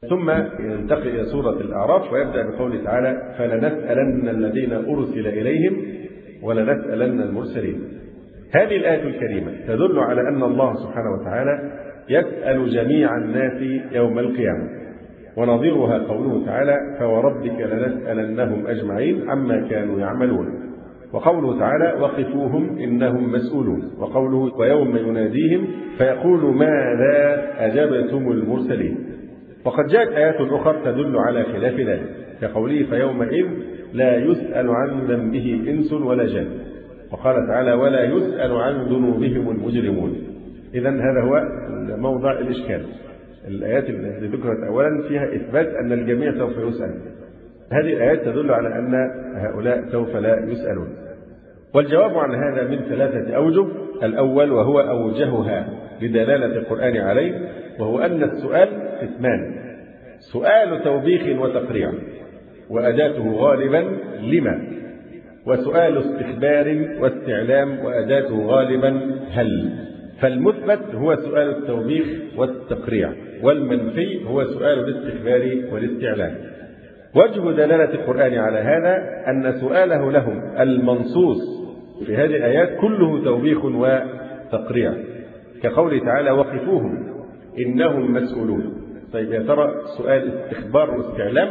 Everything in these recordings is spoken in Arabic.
ثم ينتقل إلى سورة الأعراف ويبدأ بقوله تعالى: فلنسألن الذين أرسل إليهم ولنسألن المرسلين. هذه الآية الكريمة تدل على أن الله سبحانه وتعالى يسأل جميع الناس يوم القيامة، ونظيرها قوله تعالى: فوربك لنسألنهم أجمعين عما كانوا يعملون. وقوله تعالى: وقفوهم إنهم مسؤولون. وقوله: ويوم يناديهم فيقول ماذا أجبتم المرسلين. وقد جاءت آيات أخرى تدل على خلاف ذلك، كقوله: فيومئذ لا يسأل عن ذنبه إنس ولا جان. وقال تعالى: ولا يسأل عن ذنوبهم المجرمون. إذن هذا هو موضع الإشكال. الآيات التي ذكرت أولا فيها إثبات أن الجميع سوف يسأل. هذه الآيات تدل على أن هؤلاء سوف لا يسألون. والجواب عن هذا من 3 أوجه. الأول وهو أوجهها بدلالة القرآن عليه، وهو أن السؤال قسمان: سؤال توبيخ وتقريع وأداته غالبا لما، وسؤال استخبار واستعلام وأداته غالبا هل. فالمثبت هو سؤال التوبيخ والتقريع، والمنفي هو سؤال الاستخبار والاستعلام. وجه دلالة القرآن على هذا أن سؤاله لهم المنصوص في هذه الآيات كله توبيخ وتقريع، كقوله تعالى: وقفوهم إنهم مسؤولون. طيب، يا ترى سؤال استخبار واستعلام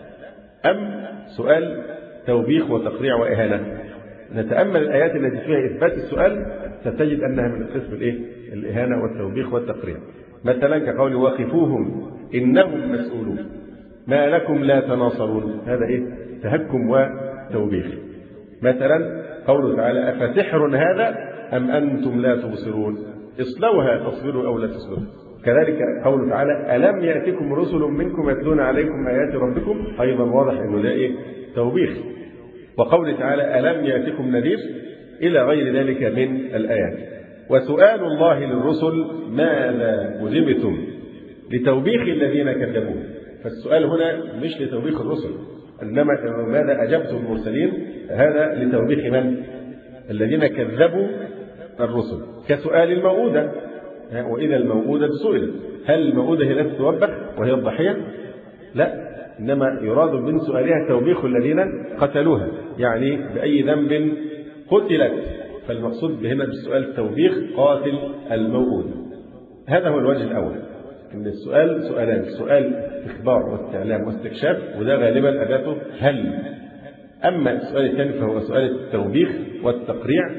أم سؤال توبيخ وتقريع وإهانة؟ نتأمل الآيات التي فيها إثبات السؤال ستجد أنها من قسم الإهانة والتوبيخ والتقريع. مثلا كقول: وقفوهم إنهم مسؤولون، ما لكم لا تناصرون. هذا تهكم وتوبيخ. مثلا قوله تعالى: أفسحر هذا أم أنتم لا تبصرون، اصلوها تصبروا أو لا تصبروا. كذلك قوله تعالى: ألم يأتكم رسل منكم يتلون عليكم آيات ربكم، أيضا واضح أنه ده توبيخ. وقوله تعالى: ألم يأتكم نذير، إلى غير ذلك من الآيات. وسؤال الله للرسل ماذا أجبتم لتوبيخ الذين كذبوا. فالسؤال هنا مش لتوبيخ الرسل، إنما ماذا أجبتم المرسلين، هذا لتوبيخ من؟ الذين كذبوا الرسل. كسؤال الموءودة: وإذا الموءودة سئلت، هل الموءودة هي التي توبخ وهي الضحية؟ لا، إنما يراد من سؤالها توبيخ الذين قتلوها، يعني بأي ذنب قتلت. فالمقصود هنا بالسؤال التوبيخ قاتل الموءود. هذا هو الوجه الأول، إن السؤال سؤالان: سؤال استخبار واستعلام واستكشاف، وده غالبا أداته هل. أما السؤال الثاني فهو سؤال التوبيخ والتقريع،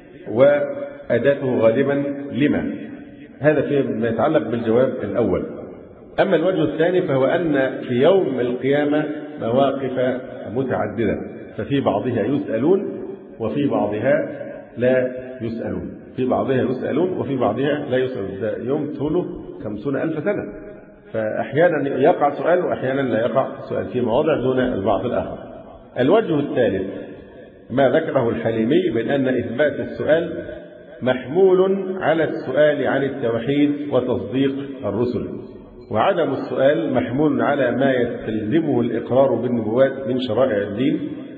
وأداته غالبا لما. هذا فيما يتعلق بالجواب الأول. أما الوجه الثاني فهو أن في يوم القيامة مواقف متعددة، ففي بعضها يسألون وفي بعضها لا يسألون، في بعضها يسألون وفي بعضها لا يسألون. ده يوم طوله 50,000 سنة، فأحيانا يقع سؤال وأحيانا لا يقع سؤال، في مواضع دون البعض الآخر. الوجه الثالث ما ذكره الحليمي من أن إثبات السؤال محمول على السؤال عن التوحيد وتصديق الرسل، وعدم السؤال محمول على ما يستلزمه الإقرار بالنبوات من شرائع الدين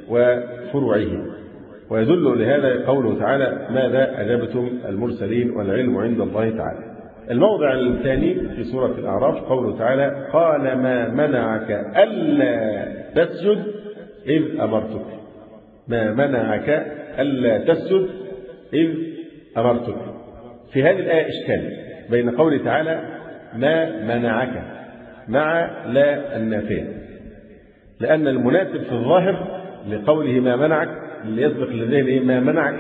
وفروعه. ويدل لهذا قوله تعالى: ماذا أجبتم المرسلين والعلم عند الله تعالى. الموضع الثاني في سورة الأعراف قوله تعالى: قال ما منعك ألا تسجد إذ أمرتك. ما منعك ألا تسجد إذ أمرتك. في هذه الآية إشكال بين قوله تعالى ما منعك مع لا النافية، لأن المناسب في الظاهر لقوله ما منعك اللي يسبق للذهن ما منعك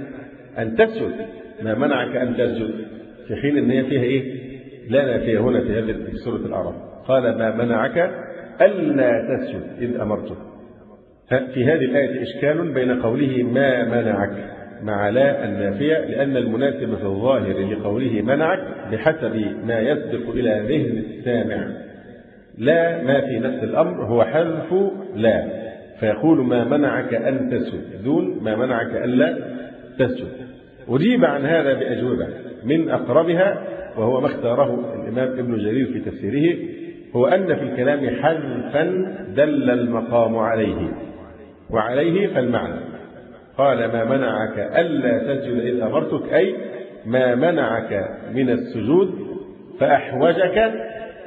أن تسجد، ما منعك أن تسجد، في حين أن هي فيها لا نافية هنا في هذه سورة الأعراف. قال ما منعك ألا تسجد إذ أمرتك. في هذه الآية إشكال بين قوله ما منعك مع لا النافية، لأن المناسب في الظاهر لقوله منعك بحسب ما يسبق إلى ذهن السامع لا ما في نفس الأمر هو حذف لا، فيقول ما منعك أن تسجد دون ما منعك ألا تسجد. أجيب عن هذا بأجوبة من أقربها، وهو ما اختاره الإمام ابن جرير في تفسيره، هو أن في الكلام حذفا دل المقام عليه، وعليه فالمعنى. قال ما منعك ألا تسجد إذ أمرتك، أي ما منعك من السجود فأحوجك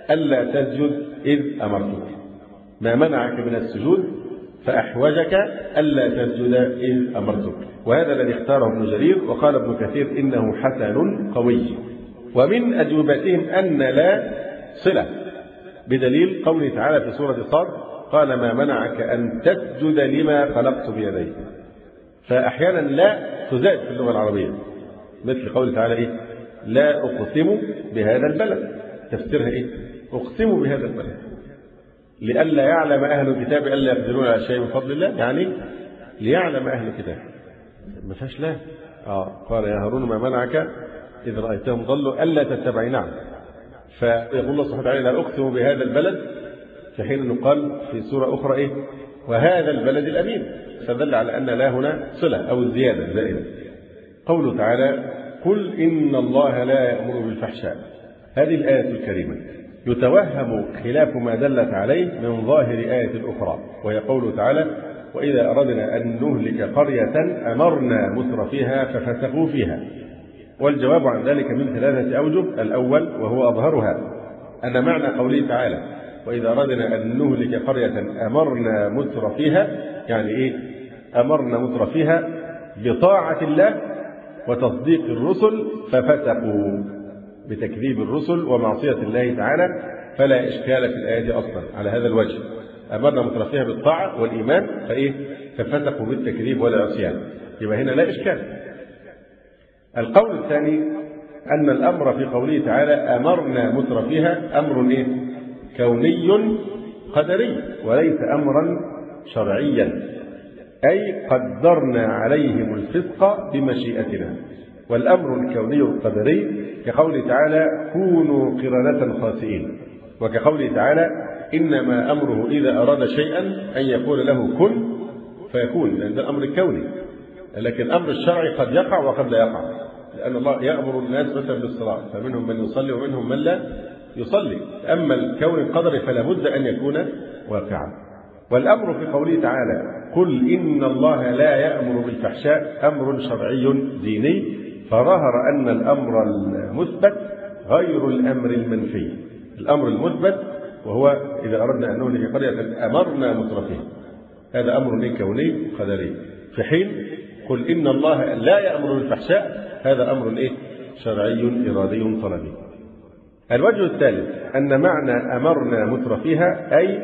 ألا تسجد إذ أمرتك. ما منعك من السجود فأحوجك ألا تسجد إذ أمرتك. وهذا الذي اختاره ابن جرير، وقال ابن كثير إنه حسن قوي. ومن أجوبتهم أن لا صلة، بدليل قوله تعالى في سورة صاد قال ما منعك أن تسجد لما خلقت بيدي. فأحيانا لا تزاد في اللغة العربية، مثل قوله تعالى إيه؟ لا أقسم بهذا البلد. تفسيرها إيه؟ أقسم بهذا البلد لئلا يعلم أهل الكتاب ألا يقدرون على شيء من فضل الله، يعني ليعلم أهل الكتاب. ما فيهاش لا. قال يا هارون ما منعك إذ رأيتهم ضلوا ألا تتبعي. نعم. فيقول الله سبحانه وتعالى لا أقسم بهذا البلد، في حين أنه قال في سورة أخرى إيه؟ وهذا البلد الأمين، فدل على أن لا هنا صلة أو الزيادة زائدة. قوله تعالى قل إن الله لا يأمر بالفحشاء. هذه الآية الكريمة يتوهم خلاف ما دلت عليه من ظاهر آية أخرى، وهي قوله تعالى وإذا أردنا أن نهلك قرية أمرنا مترفيها ففسقوا فيها. والجواب عن ذلك من 3 أوجه. الأول وهو أظهرها أن معنى قوله تعالى وإذا أردنا أن نهلك قرية أمرنا مترفيها، يعني إيه؟ أمرنا مترفيها بطاعة الله وتصديق الرسل ففسقوا، بتكذيب الرسل ومعصية الله تعالى، فلا إشكال في الآية أصلا على هذا الوجه. أمرنا مترفيها بالطاعة والإيمان ففسقوا بالتكذيب والعصيان، يبقى هنا لا إشكال. القول الثاني أن الأمر في قوله تعالى أمرنا مترفيها أمر إيه؟ كوني قدري وليس أمرا شرعيا، أي قدرنا عليهم الفسق بمشيئتنا. والأمر الكوني القدري كقوله تعالى كونوا قردة خاسئين، وكقوله تعالى إنما أمره إذا أراد شيئا أن يقول له كن فيكون، لأن الأمر الكوني. لكن الأمر الشرعي قد يقع وقد لا يقع، لأن الله يأمر الناس مثلا بالصلاة، فمنهم من يصلي ومنهم من لا يصلي. أما الكون القدري فلا بد أن يكون واقعا. والأمر في قوله تعالى قل إن الله لا يأمر بالفحشاء أمر شرعي ديني، فظهر أن الأمر المثبت غير الأمر المنفي. الأمر المثبت وهو إذا أردنا أن نهلك قرية أمرنا مترفيها، هذا أمر كوني قدري، في حين قل إن الله لا يأمر بالفحشاء هذا أمر شرعي إرادي طلبي. الوجه الثالث أن معنى أمرنا مترفيها أي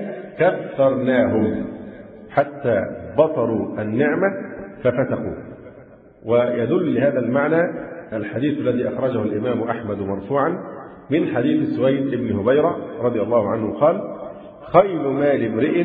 كثرناهم حتى بطروا النعمة ففتقوا. ويدل لهذا المعنى الحديث الذي أخرجه الإمام أحمد مرفوعا من حديث سويد بن هبيرة رضي الله عنه قال خيل مال امرئ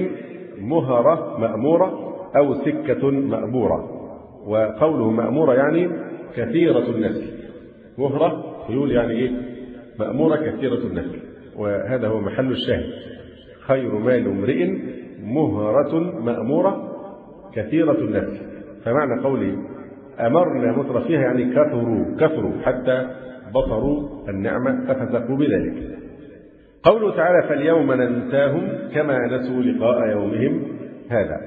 مهرة مأمورة أو سكة مأبورة. وقوله مأمورة يعني كثيرة النسل، مهرة خيول يعني إيه؟ مأمورة كثيرة النسل، وهذا هو محل الشاهد. خير مال امرئ مهرة مأمورة كثيرة النسل. فمعنى قوله أمرنا مترفيها يعني كثروا حتى بطروا النعمة ففسقوا بذلك. قوله تعالى فاليوم ننساهم كما نسوا لقاء يومهم هذا،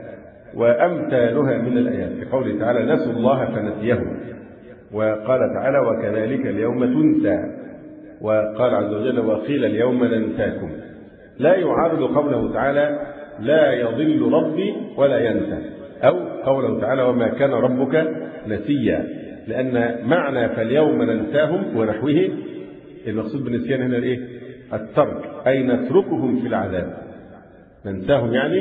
وأمثالها من الآيات في قوله تعالى نسوا الله فنسيهم. وقال تعالى وكذلك اليوم تنسى. وقال عز وجل وقيل اليوم ننساكم. لا يعارض قوله تعالى لا يضل ربي ولا ينسى، أو قوله تعالى وما كان ربك نسيا، لأن معنى فاليوم ننساهم ونحوه المقصود بالنسيان هنا الإيه؟ الترك، أي نتركهم في العذاب. ننساهم يعني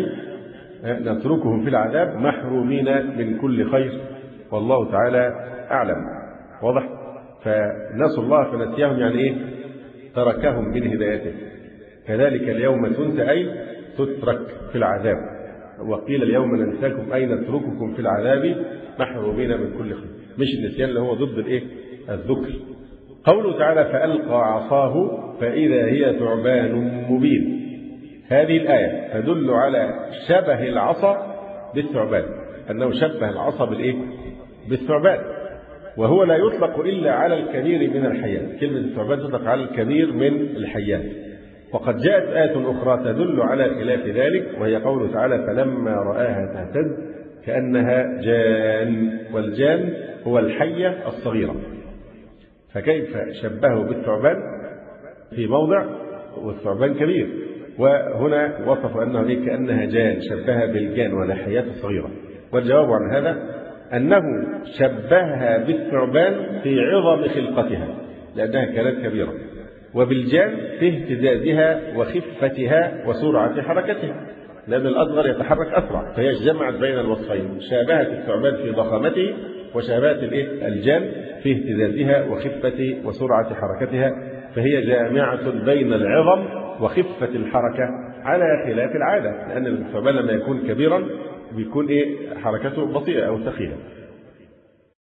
نتركهم في العذاب محرومين من كل خير، والله تعالى أعلم. واضح؟ فنسوا الله فنسيهم يعني إيه؟ تركهم من هدايته. كذلك اليوم تنسى أي تترك في العذاب. وقيل اليوم ننساكم أي نترككم في العذاب محرومين من كل خير. مش النسيان اللي هو ضد الإيه؟ الذكر. قوله تعالى فألقى عصاه فإذا هي ثعبان مبين. هذه الآية تدل على شبه العصا بالثعبان، أنه شبه العصا بالإيه؟ بالثعبان. وهو لا يطلق إلا على الكبير من الحيات. كلمة الثعبان تطلق على الكبير من الحيات. وقد جاءت آية أخرى تدل على خلاف ذلك، وهي قوله تعالى فلما رآها تهتز كأنها جان، والجان هو الحية الصغيرة. فكيف شبهه بالثعبان في موضع والثعبان كبير. وهنا وصف أنه كأنها جان، شبهها بالجان ونحيات صغيرة. والجواب عن هذا أنه شبهها بالثعبان في عظم خلقتها لأنها كانت كبيرة، وبالجان في اهتزازها وخفتها وسرعة حركتها، لأن الأصغر يتحرك أسرع، فهي جمعت بين الوصفين، شابهت الثعبان في ضخامته وشابهت الجان في اهتزازها وخفة وسرعة حركتها، فهي جامعة بين العظم وخفة الحركة على خلاف العادة، لأن الثعبان لما يكون كبيرا بيكون حركته بطيئة أو ثقيلة.